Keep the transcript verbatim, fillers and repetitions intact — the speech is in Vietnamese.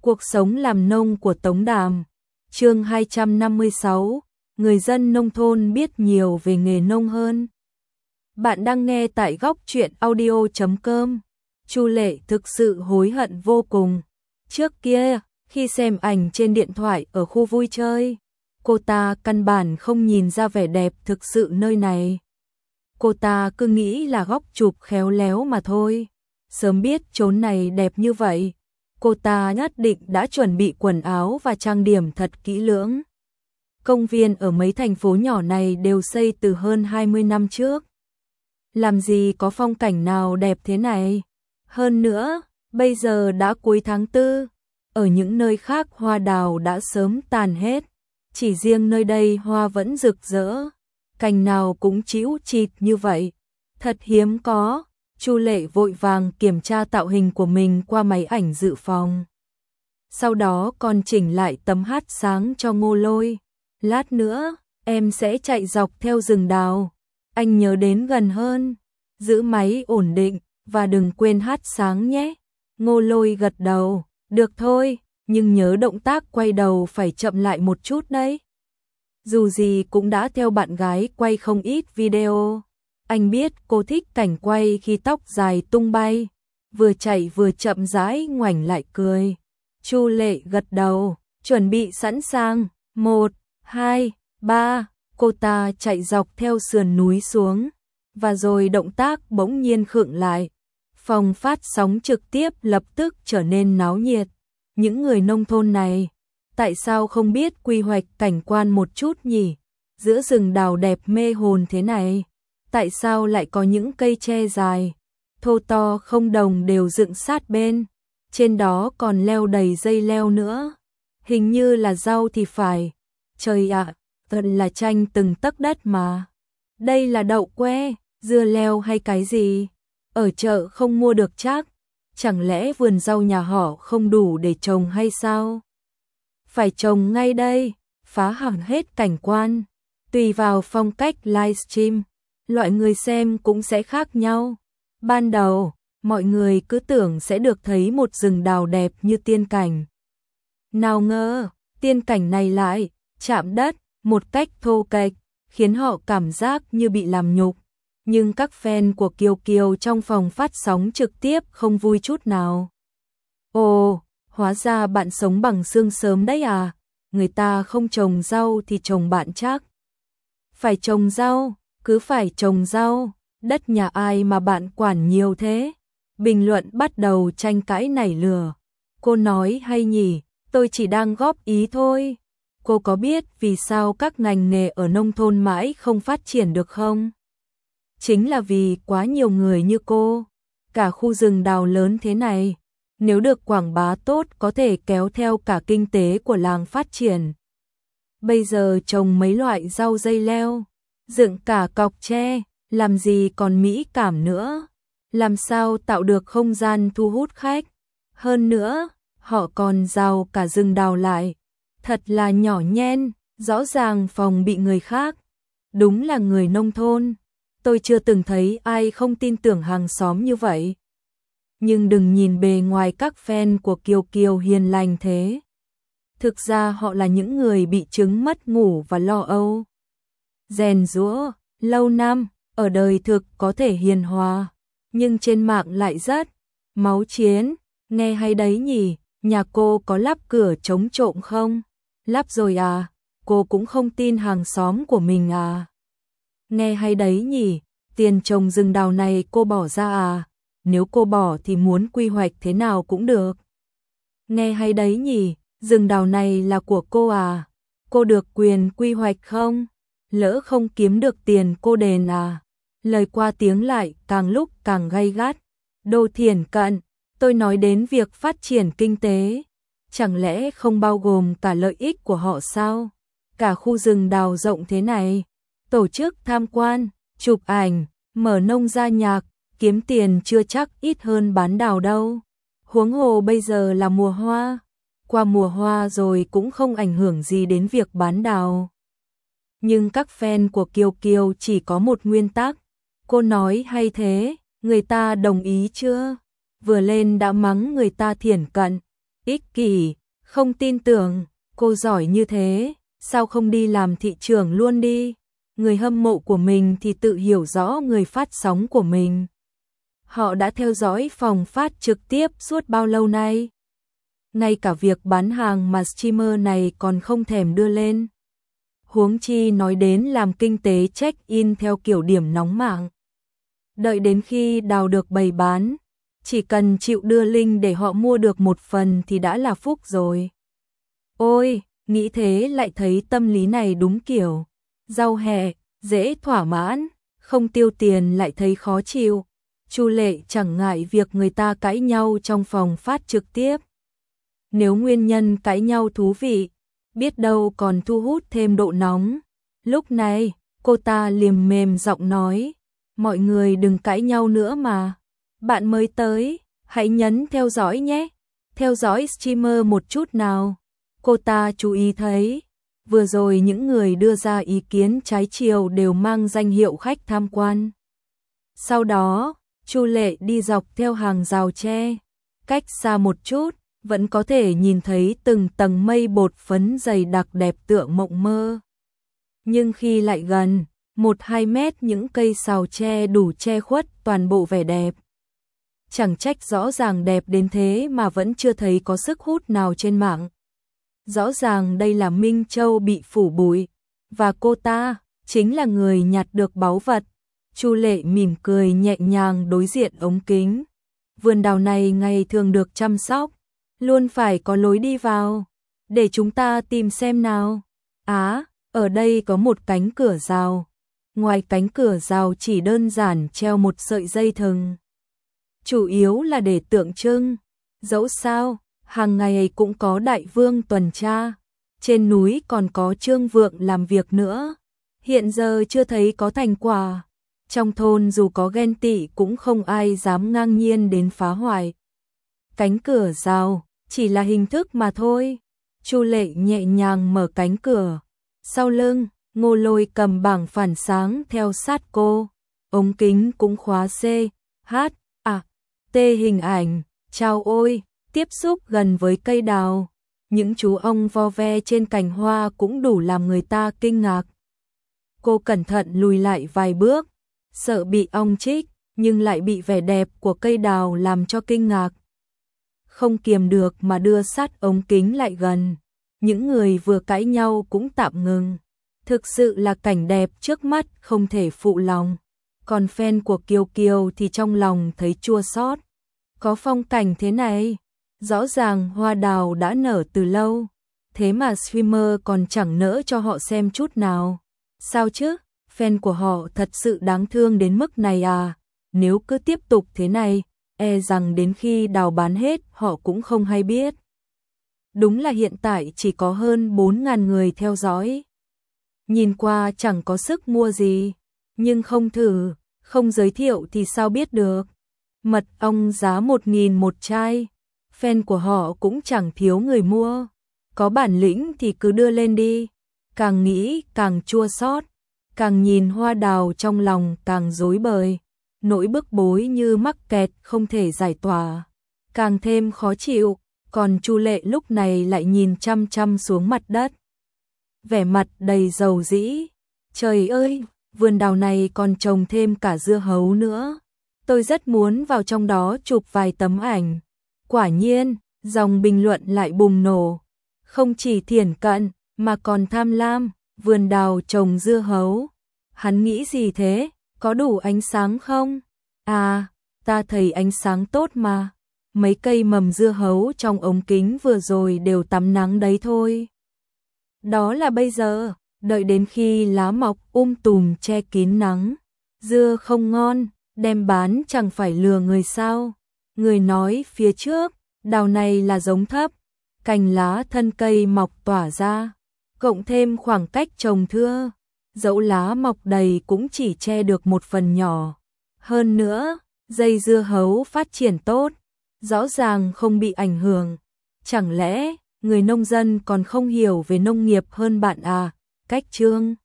Cuộc sống làm nông của Tống Đàm. Chương hai trăm năm mươi sáu, người dân nông thôn biết nhiều về nghề nông hơn. Bạn đang nghe tại góc truyện audio chấm com. Chu Lệ thực sự hối hận vô cùng. Trước kia, khi xem ảnh trên điện thoại ở khu vui chơi, cô ta căn bản không nhìn ra vẻ đẹp thực sự nơi này. Cô ta cứ nghĩ là góc chụp khéo léo mà thôi. Sớm biết chốn này đẹp như vậy, cô ta nhất định đã chuẩn bị quần áo và trang điểm thật kỹ lưỡng. Công viên ở mấy thành phố nhỏ này đều xây từ hơn hai mươi năm trước. Làm gì có phong cảnh nào đẹp thế này? Hơn nữa, bây giờ đã cuối tháng tư, ở những nơi khác hoa đào đã sớm tàn hết, chỉ riêng nơi đây hoa vẫn rực rỡ, cành nào cũng chíu chịt như vậy, thật hiếm có. Chu Lệ vội vàng kiểm tra tạo hình của mình qua máy ảnh dự phòng. Sau đó còn chỉnh lại tấm hát sáng cho Ngô Lôi. Lát nữa, em sẽ chạy dọc theo rừng đào. Anh nhớ đến gần hơn, giữ máy ổn định, và đừng quên hát sáng nhé. Ngô Lôi gật đầu, được thôi, nhưng nhớ động tác quay đầu phải chậm lại một chút đấy. Dù gì cũng đã theo bạn gái quay không ít video. Anh biết cô thích cảnh quay khi tóc dài tung bay, vừa chạy vừa chậm rãi ngoảnh lại cười. Chu Lệ gật đầu, chuẩn bị sẵn sàng, một, hai, ba, cô ta chạy dọc theo sườn núi xuống, và rồi động tác bỗng nhiên khựng lại. Phòng phát sóng trực tiếp lập tức trở nên náo nhiệt. Những người nông thôn này, tại sao không biết quy hoạch cảnh quan một chút nhỉ? Giữa rừng đào đẹp mê hồn thế này, tại sao lại có những cây tre dài, thô to không đồng đều dựng sát bên, trên đó còn leo đầy dây leo nữa, hình như là rau thì phải. Trời ạ, thật là tranh từng tấc đất mà. Đây là đậu que, dưa leo hay cái gì? Ở chợ không mua được chắc, chẳng lẽ vườn rau nhà họ không đủ để trồng hay sao? Phải trồng ngay đây, phá hỏng hết cảnh quan. Tùy vào phong cách livestream, loại người xem cũng sẽ khác nhau. Ban đầu, mọi người cứ tưởng sẽ được thấy một rừng đào đẹp như tiên cảnh. Nào ngờ, tiên cảnh này lại chạm đất một cách thô kệch, khiến họ cảm giác như bị làm nhục. Nhưng các fan của Kiều Kiều trong phòng phát sóng trực tiếp không vui chút nào. Ồ, hóa ra bạn sống bằng xương sớm đấy à? Người ta không trồng rau thì trồng bạn chắc. Phải trồng rau, cứ phải trồng rau, đất nhà ai mà bạn quản nhiều thế? Bình luận bắt đầu tranh cãi nảy lửa. Cô nói hay nhỉ, tôi chỉ đang góp ý thôi. Cô có biết vì sao các ngành nghề ở nông thôn mãi không phát triển được không? Chính là vì quá nhiều người như cô. Cả khu rừng đào lớn thế này, nếu được quảng bá tốt có thể kéo theo cả kinh tế của làng phát triển. Bây giờ trồng mấy loại rau dây leo, dựng cả cọc tre, làm gì còn mỹ cảm nữa? Làm sao tạo được không gian thu hút khách? Hơn nữa, họ còn rào cả rừng đào lại. Thật là nhỏ nhen, rõ ràng phòng bị người khác. Đúng là người nông thôn. Tôi chưa từng thấy ai không tin tưởng hàng xóm như vậy. Nhưng đừng nhìn bề ngoài các fan của Kiều Kiều hiền lành thế. Thực ra họ là những người bị chứng mất ngủ và lo âu. Rèn giũa, lâu năm, ở đời thực có thể hiền hòa, nhưng trên mạng lại rất máu chiến. Nghe hay đấy nhỉ, nhà cô có lắp cửa chống trộm không? Lắp rồi à, cô cũng không tin hàng xóm của mình à? Nghe hay đấy nhỉ, tiền trồng rừng đào này cô bỏ ra à? Nếu cô bỏ thì muốn quy hoạch thế nào cũng được. Nghe hay đấy nhỉ, rừng đào này là của cô à? Cô được quyền quy hoạch không? Lỡ không kiếm được tiền cô đền à? Lời qua tiếng lại càng lúc càng gay gắt. Đô Thiển Cận, tôi nói đến việc phát triển kinh tế. Chẳng lẽ không bao gồm cả lợi ích của họ sao? Cả khu rừng đào rộng thế này, tổ chức tham quan, chụp ảnh, mở nông gia nhạc, kiếm tiền chưa chắc ít hơn bán đào đâu. Huống hồ bây giờ là mùa hoa, qua mùa hoa rồi cũng không ảnh hưởng gì đến việc bán đào. Nhưng các fan của Kiều Kiều chỉ có một nguyên tắc. Cô nói hay thế, người ta đồng ý chưa? Vừa lên đã mắng người ta Thiển Cận. ích kỷ, không tin tưởng, cô giỏi như thế, sao không đi làm thị trưởng luôn đi? Người hâm mộ của mình thì tự hiểu rõ người phát sóng của mình. Họ đã theo dõi phòng phát trực tiếp suốt bao lâu nay? Ngay cả việc bán hàng mà streamer này còn không thèm đưa lên. Huống chi nói đến làm kinh tế check-in theo kiểu điểm nóng mạng. Đợi đến khi đào được bày bán, chỉ cần chịu đưa link để họ mua được một phần thì đã là phúc rồi. Ôi, nghĩ thế lại thấy tâm lý này đúng kiểu. Rau hẹ, dễ thỏa mãn, không tiêu tiền lại thấy khó chịu. Chu Lệ chẳng ngại việc người ta cãi nhau trong phòng phát trực tiếp. Nếu nguyên nhân cãi nhau thú vị, biết đâu còn thu hút thêm độ nóng. Lúc này, cô ta liềm mềm giọng nói, mọi người đừng cãi nhau nữa mà. Bạn mới tới, hãy nhấn theo dõi nhé. Theo dõi streamer một chút nào. Cô ta chú ý thấy, vừa rồi những người đưa ra ý kiến trái chiều đều mang danh hiệu khách tham quan. Sau đó, Chu Lệ đi dọc theo hàng rào tre, cách xa một chút, vẫn có thể nhìn thấy từng tầng mây bột phấn dày đặc đẹp tựa mộng mơ. Nhưng khi lại gần, một hai mét những cây sào tre đủ che khuất toàn bộ vẻ đẹp. Chẳng trách rõ ràng đẹp đến thế mà vẫn chưa thấy có sức hút nào trên mạng. Rõ ràng đây là Minh Châu bị phủ bụi, và cô ta chính là người nhặt được báu vật. Chu Lệ mỉm cười nhẹ nhàng đối diện ống kính. Vườn đào này ngày thường được chăm sóc, luôn phải có lối đi vào. Để chúng ta tìm xem nào. Á, ở đây có một cánh cửa rào. Ngoài cánh cửa rào chỉ đơn giản treo một sợi dây thừng. Chủ yếu là để tượng trưng. Dẫu sao, hàng ngày cũng có đại vương tuần tra. Trên núi còn có trương vượng làm việc nữa. Hiện giờ chưa thấy có thành quả. Trong thôn dù có ghen tị cũng không ai dám ngang nhiên đến phá hoại. Cánh cửa rào chỉ là hình thức mà thôi. Chu Lệ nhẹ nhàng mở cánh cửa. Sau lưng, Ngô Lôi cầm bảng phản sáng theo sát cô. Ống kính cũng khóa C, H, A, T hình ảnh. Chao ôi, tiếp xúc gần với cây đào. Những chú ong vo ve trên cành hoa cũng đủ làm người ta kinh ngạc. Cô cẩn thận lùi lại vài bước, sợ bị ong chích, nhưng lại bị vẻ đẹp của cây đào làm cho kinh ngạc. Không kiềm được mà đưa sát ống kính lại gần. Những người vừa cãi nhau cũng tạm ngừng. Thực sự là cảnh đẹp trước mắt không thể phụ lòng. Còn fan của Kiều Kiều thì trong lòng thấy chua xót. Có phong cảnh thế này, rõ ràng hoa đào đã nở từ lâu, thế mà streamer còn chẳng nỡ cho họ xem chút nào. Sao chứ, fan của họ thật sự đáng thương đến mức này à? Nếu cứ tiếp tục thế này, e rằng đến khi đào bán hết họ cũng không hay biết. Đúng là hiện tại chỉ có hơn bốn nghìn người theo dõi. Nhìn qua chẳng có sức mua gì, nhưng không thử, không giới thiệu thì sao biết được. Mật ong giá một nghìn một chai, fan của họ cũng chẳng thiếu người mua. Có bản lĩnh thì cứ đưa lên đi. Càng nghĩ càng chua xót, càng nhìn hoa đào trong lòng càng rối bời. Nỗi bức bối như mắc kẹt không thể giải tỏa, càng thêm khó chịu. Còn Chu Lệ lúc này lại nhìn chăm chăm xuống mặt đất, vẻ mặt đầy dầu dĩ. Trời ơi, vườn đào này còn trồng thêm cả dưa hấu nữa. Tôi rất muốn vào trong đó chụp vài tấm ảnh. Quả nhiên, dòng bình luận lại bùng nổ. Không chỉ thiển cận, mà còn tham lam, vườn đào trồng dưa hấu. Hắn nghĩ gì thế, có đủ ánh sáng không? À, ta thấy ánh sáng tốt mà. Mấy cây mầm dưa hấu trong ống kính vừa rồi đều tắm nắng đấy thôi. Đó là bây giờ, đợi đến khi lá mọc um tùm che kín nắng. Dưa không ngon, đem bán chẳng phải lừa người sao. Người nói phía trước, đào này là giống thấp, cành lá thân cây mọc tỏa ra, cộng thêm khoảng cách trồng thưa, dẫu lá mọc đầy cũng chỉ che được một phần nhỏ. Hơn nữa, dây dưa hấu phát triển tốt, rõ ràng không bị ảnh hưởng. Chẳng lẽ người nông dân còn không hiểu về nông nghiệp hơn bạn à? Cách chương